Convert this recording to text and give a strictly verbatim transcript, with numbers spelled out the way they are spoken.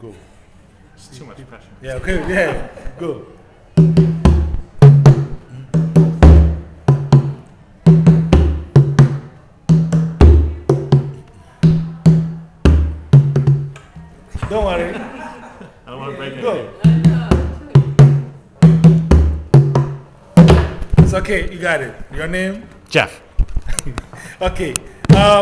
Go. It's too much pressure. Yeah, okay, yeah, go. Don't worry. I don't want to break it. Go. It's okay, you got it. Your name? Jeff. Okay. Um,